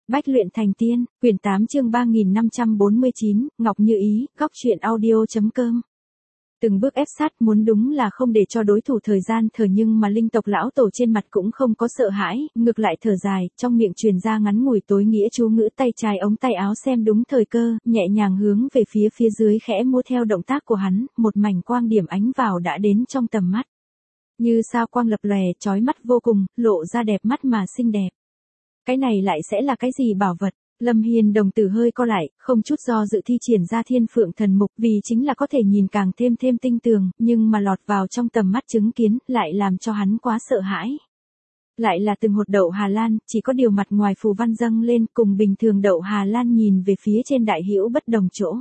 Bách luyện thành tiên, quyển 8 chương 3549, Ngọc Như Ý, góc truyện audio.com. Từng bước ép sát muốn đúng là không để cho đối thủ thời gian thở, nhưng mà linh tộc lão tổ trên mặt cũng không có sợ hãi, ngược lại thở dài, trong miệng truyền ra ngắn ngủi tối nghĩa chú ngữ, tay trái ống tay áo xem đúng thời cơ, nhẹ nhàng hướng về phía dưới khẽ múa theo động tác của hắn, một mảnh quang điểm ánh vào đã đến trong tầm mắt. Như sao quang lập lòe, chói mắt vô cùng, lộ ra đẹp mắt mà xinh đẹp. Cái này lại sẽ là cái gì bảo vật? Lâm Hiên đồng tử hơi co lại, không chút do dự thi triển ra Thiên Phượng Thần Mục, vì chính là có thể nhìn càng thêm tinh tường, nhưng mà lọt vào trong tầm mắt chứng kiến, lại làm cho hắn quá sợ hãi. Lại là từng hột đậu Hà Lan, chỉ có điều mặt ngoài phù văn dâng lên, cùng bình thường đậu Hà Lan nhìn về phía trên đại hữu bất đồng chỗ.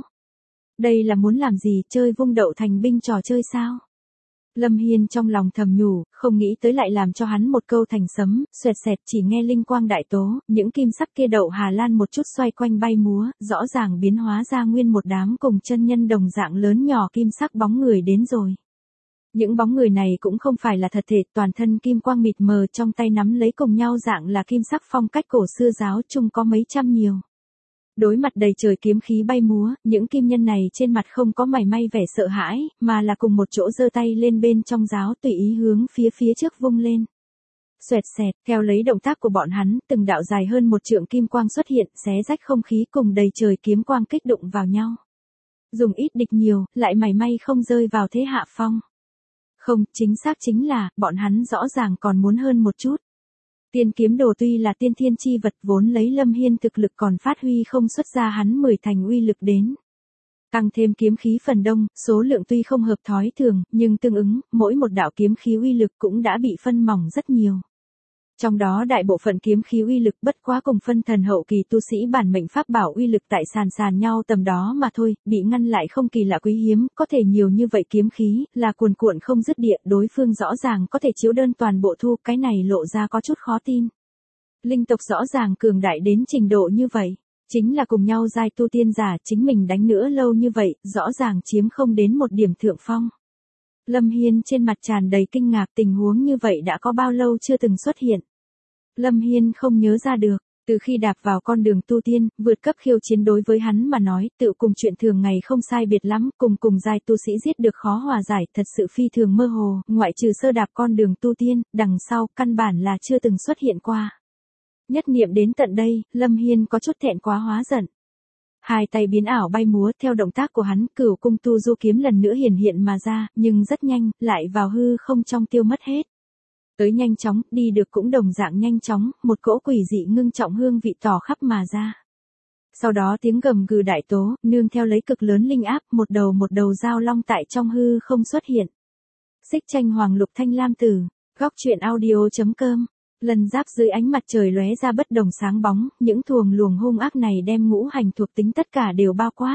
Đây là muốn làm gì, chơi vung đậu thành binh trò chơi sao? Lâm Hiên trong lòng thầm nhủ, không nghĩ tới lại làm cho hắn một câu thành sấm, xoẹt xẹt, chỉ nghe linh quang đại tố, những kim sắc kia đậu Hà Lan một chút xoay quanh bay múa, rõ ràng biến hóa ra nguyên một đám cùng chân nhân đồng dạng lớn nhỏ kim sắc bóng người đến rồi. Những bóng người này cũng không phải là thật thể, toàn thân kim quang mịt mờ, trong tay nắm lấy cùng nhau dạng là kim sắc phong cách cổ xưa, giáo chung có mấy trăm nhiều. Đối mặt đầy trời kiếm khí bay múa, những kim nhân này trên mặt không có mảy may vẻ sợ hãi, mà là cùng một chỗ giơ tay lên bên trong giáo, tùy ý hướng phía trước vung lên. Xoẹt xẹt, theo lấy động tác của bọn hắn, từng đạo dài hơn một trượng kim quang xuất hiện, xé rách không khí cùng đầy trời kiếm quang kích đụng vào nhau. Dùng ít địch nhiều, lại mảy may không rơi vào thế hạ phong. Không, chính xác chính là, bọn hắn rõ ràng còn muốn hơn một chút. Tiên kiếm đồ tuy là tiên thiên chi vật, vốn lấy Lâm Hiên thực lực còn phát huy không xuất ra hắn 10 thành uy lực đến. Tăng thêm kiếm khí phần đông, số lượng tuy không hợp thói thường, nhưng tương ứng, mỗi một đạo kiếm khí uy lực cũng đã bị phân mỏng rất nhiều. Trong đó đại bộ phận kiếm khí uy lực bất quá cùng phân thần hậu kỳ tu sĩ bản mệnh pháp bảo uy lực tại sàn nhau tầm đó mà thôi, bị ngăn lại không kỳ lạ quý hiếm, có thể nhiều như vậy kiếm khí, là cuồn cuộn không dứt địa, đối phương rõ ràng có thể chiếu đơn toàn bộ thu, cái này lộ ra có chút khó tin. Linh tộc rõ ràng cường đại đến trình độ như vậy, chính là cùng nhau giai tu tiên giả, chính mình đánh nữa lâu như vậy, rõ ràng chiếm không đến một điểm thượng phong. Lâm Hiên trên mặt tràn đầy kinh ngạc, tình huống như vậy đã có bao lâu chưa từng xuất hiện. Lâm Hiên không nhớ ra được, từ khi đạp vào con đường tu tiên, vượt cấp khiêu chiến đối với hắn mà nói, tự cùng chuyện thường ngày không sai biệt lắm, cùng giai tu sĩ giết được khó hòa giải, thật sự phi thường mơ hồ, ngoại trừ sơ đạp con đường tu tiên, đằng sau, căn bản là chưa từng xuất hiện qua. Nhất niệm đến tận đây, Lâm Hiên có chút thẹn quá hóa giận. Hai tay biến ảo bay múa, theo động tác của hắn, Cửu Cung Tu Du kiếm lần nữa hiện mà ra, nhưng rất nhanh, lại vào hư không trong tiêu mất hết. Tới nhanh chóng, đi được cũng đồng dạng nhanh chóng, một cỗ quỷ dị ngưng trọng hương vị tỏ khắp mà ra. Sau đó tiếng gầm gừ đại tố, nương theo lấy cực lớn linh áp, một đầu dao long tại trong hư không xuất hiện. Xích tranh hoàng lục thanh lam tử, góc truyện audio.com. Lần giáp dưới ánh mặt trời lóe ra bất đồng sáng bóng, những thuồng luồng hung ác này đem ngũ hành thuộc tính tất cả đều bao quát.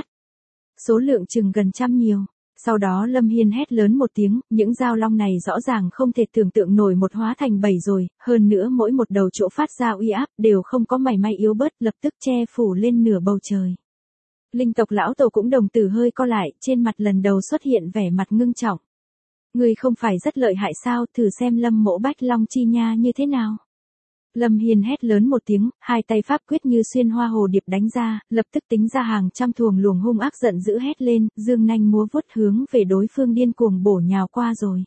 Số lượng chừng gần trăm nhiều. Sau đó Lâm Hiên hét lớn một tiếng, những dao long này rõ ràng không thể tưởng tượng nổi một hóa thành 7 rồi, hơn nữa mỗi một đầu chỗ phát ra uy áp đều không có mảy may yếu bớt, lập tức che phủ lên nửa bầu trời. Linh tộc lão tổ cũng đồng tử hơi co lại, trên mặt lần đầu xuất hiện vẻ mặt ngưng trọng. Người không phải rất lợi hại sao, thử xem Lâm mỗ Bách Long chi nha như thế nào. Lâm Hiên hét lớn một tiếng, hai tay pháp quyết như xuyên hoa hồ điệp đánh ra, lập tức tính ra hàng trăm thuồng luồng hung ác giận dữ hét lên, dương nanh múa vuốt hướng về đối phương điên cuồng bổ nhào qua rồi.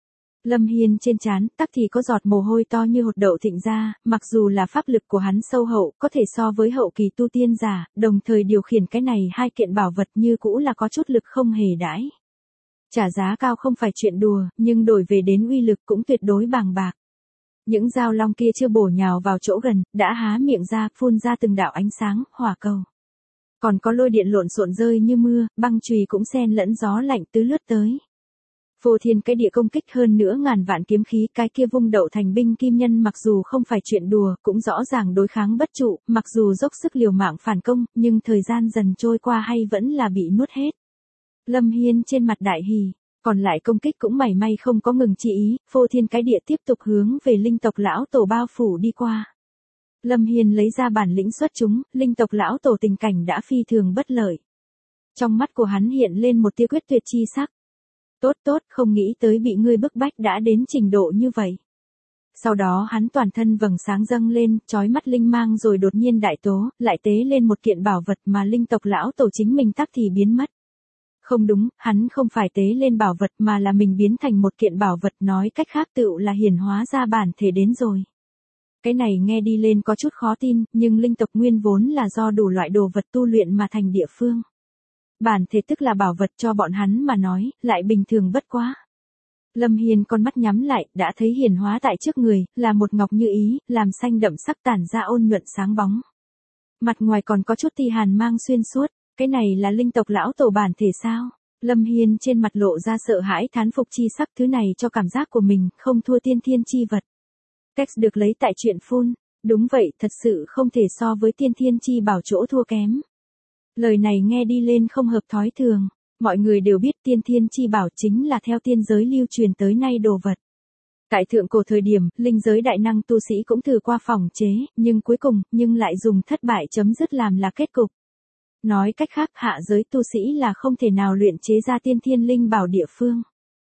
Lâm Hiên trên trán, tắc thì có giọt mồ hôi to như hột đậu thịnh ra, mặc dù là pháp lực của hắn sâu hậu, có thể so với hậu kỳ tu tiên giả, đồng thời điều khiển cái này hai kiện bảo vật như cũ là có chút lực không hề đãi. Trả giá cao không phải chuyện đùa, nhưng đổi về đến uy lực cũng tuyệt đối bàng bạc. Những dao long kia chưa bổ nhào vào chỗ gần, đã há miệng ra, phun ra từng đạo ánh sáng, hỏa cầu. Còn có lôi điện lộn xộn rơi như mưa, băng chùy cũng xen lẫn gió lạnh tứ lướt tới. Phô thiên cái địa công kích hơn nữa ngàn vạn kiếm khí, cái kia vung đậu thành binh kim nhân mặc dù không phải chuyện đùa, cũng rõ ràng đối kháng bất trụ, mặc dù dốc sức liều mạng phản công, nhưng thời gian dần trôi qua hay vẫn là bị nuốt hết. Lâm Hiên trên mặt đại hỉ. Còn lại công kích cũng mảy may không có ngừng chỉ ý, phô thiên cái địa tiếp tục hướng về linh tộc lão tổ bao phủ đi qua. Lâm Hiên lấy ra bản lĩnh xuất chúng, linh tộc lão tổ tình cảnh đã phi thường bất lợi. Trong mắt của hắn hiện lên một tia quyết tuyệt chi sắc. Tốt, không nghĩ tới bị ngươi bức bách đã đến trình độ như vậy. Sau đó hắn toàn thân vầng sáng dâng lên, chói mắt linh mang rồi đột nhiên đại tố, lại tế lên một kiện bảo vật mà linh tộc lão tổ chính mình tắc thì biến mất. Không đúng, hắn không phải tế lên bảo vật mà là mình biến thành một kiện bảo vật, nói cách khác tựu là hiển hóa ra bản thể đến rồi. Cái này nghe đi lên có chút khó tin, nhưng linh tộc nguyên vốn là do đủ loại đồ vật tu luyện mà thành địa phương. Bản thể tức là bảo vật cho bọn hắn mà nói, lại bình thường bất quá. Lâm Hiên con mắt nhắm lại, đã thấy hiển hóa tại trước người, là một ngọc như ý, làm xanh đậm sắc tản ra ôn nhuận sáng bóng. Mặt ngoài còn có chút ti hàn mang xuyên suốt, cái này là linh tộc lão tổ bản thể sao? Lâm Hiên trên mặt lộ ra sợ hãi thán phục chi sắc, thứ này cho cảm giác của mình không thua tiên thiên chi vật. Text được lấy tại truyện phun, đúng vậy, thật sự không thể so với tiên thiên chi bảo chỗ thua kém. Lời này nghe đi lên không hợp thói thường, mọi người đều biết tiên thiên chi bảo chính là theo tiên giới lưu truyền tới nay đồ vật. Tại thượng cổ thời điểm, linh giới đại năng tu sĩ cũng thử qua phỏng chế, nhưng cuối cùng, lại dùng thất bại chấm dứt làm là kết cục. Nói cách khác, hạ giới tu sĩ là không thể nào luyện chế ra tiên thiên linh bảo địa phương.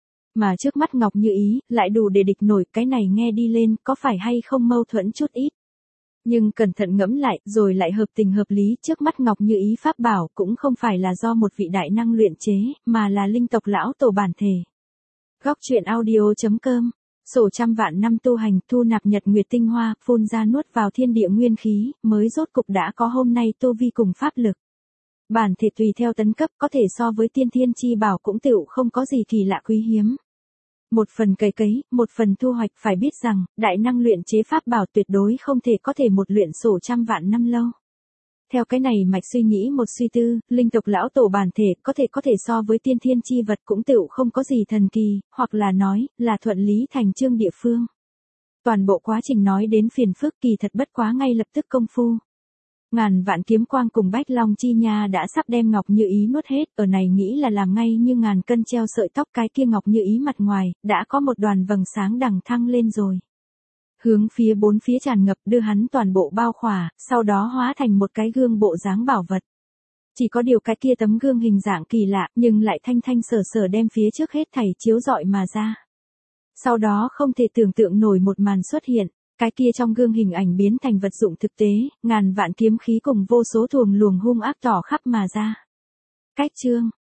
Mà trước mắt Ngọc Như Ý, lại đủ để địch nổi, cái này nghe đi lên, có phải hay không mâu thuẫn chút ít. Nhưng cẩn thận ngẫm lại, rồi lại hợp tình hợp lý, trước mắt Ngọc Như Ý pháp bảo cũng không phải là do một vị đại năng luyện chế, mà là linh tộc lão tổ bản thể. Góc truyện audio.com, sổ trăm vạn năm tu hành, thu nạp nhật nguyệt tinh hoa, phun ra nuốt vào thiên địa nguyên khí, mới rốt cục đã có hôm nay tu vi cùng pháp lực. Bản thể tùy theo tấn cấp có thể so với tiên thiên chi bảo cũng tựu không có gì kỳ lạ quý hiếm. Một phần cấy, một phần thu hoạch, phải biết rằng, đại năng luyện chế pháp bảo tuyệt đối không thể có thể một luyện sổ trăm vạn năm lâu. Theo cái này mạch suy nghĩ một suy tư, linh tộc lão tổ bản thể có thể so với tiên thiên chi vật cũng tựu không có gì thần kỳ, hoặc là nói, là thuận lý thành chương địa phương. Toàn bộ quá trình nói đến phiền phức kỳ thật bất quá ngay lập tức công phu. Ngàn vạn kiếm quang cùng Bách Long chi nha đã sắp đem Ngọc Như Ý nuốt hết, ở này nghĩ là làm ngay như ngàn cân treo sợi tóc, cái kia Ngọc Như Ý mặt ngoài, đã có một đoàn vầng sáng đằng thăng lên rồi. Hướng phía bốn phía tràn ngập, đưa hắn toàn bộ bao khỏa, sau đó hóa thành một cái gương bộ dáng bảo vật. Chỉ có điều cái kia tấm gương hình dạng kỳ lạ, nhưng lại thanh thanh sở sở đem phía trước hết thảy chiếu rọi mà ra. Sau đó không thể tưởng tượng nổi một màn xuất hiện. Cái kia trong gương hình ảnh biến thành vật dụng thực tế, ngàn vạn kiếm khí cùng vô số thuồng luồng hung ác tỏ khắp mà ra. Cách chương,